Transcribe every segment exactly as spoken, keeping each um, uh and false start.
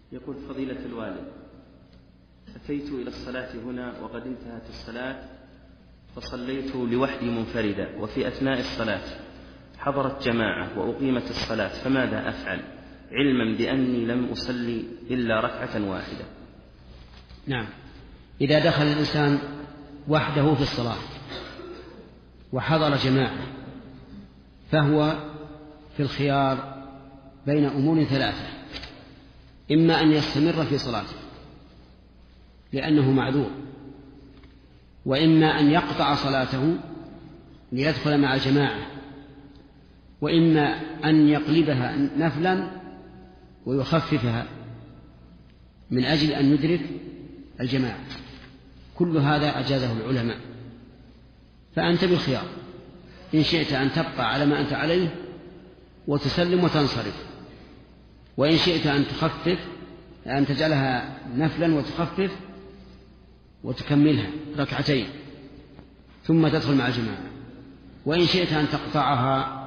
يقول فضيلة الوالد: أتيت إلى الصلاة هنا وقد انتهت الصلاة فصليت لوحدي منفردا، وفي أثناء الصلاة حضرت جماعة وأقيمت الصلاة، فماذا أفعل علما بأني لم أصلي إلا ركعة واحدة؟ نعم، إذا دخل الإنسان وحده في الصلاة وحضر جماعة فهو في الخيار بين أمور ثلاثة: إما أن يستمر في صلاته لأنه معذور، وإما أن يقطع صلاته ليدخل مع الجماعة، وإما أن يقلبها نفلا ويخففها من أجل أن يدرك الجماعة. كل هذا أجازه العلماء، فأنت بالخيار، إن شئت أن تبقى على ما أنت عليه وتسلم وتنصرف، وإن شئت أن تخفف أن تجعلها نفلا وتخفف وتكملها ركعتين ثم تدخل مع الجماعة، وإن شئت أن تقطعها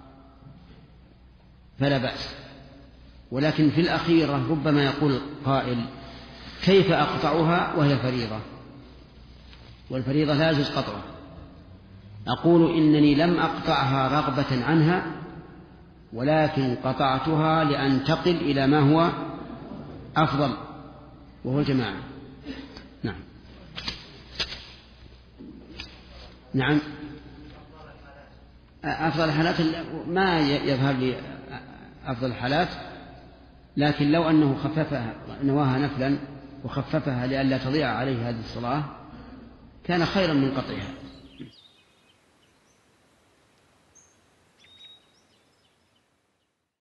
فلا بأس. ولكن في الأخيرة ربما يقول قائل: كيف أقطعها وهي فريضة؟ والفريضة لا يجوز قطعها. أقول: إنني لم أقطعها رغبة عنها، ولكن قطعتها لأنتقل إلى ما هو أفضل وهو الجماعة. نعم نعم أفضل الحالات ما يظهر لي أفضل الحالات، لكن لو أنه خففها نواها نفلا وخففها لئلا تضيع عليه هذه الصلاة كان خيرا من قطعها.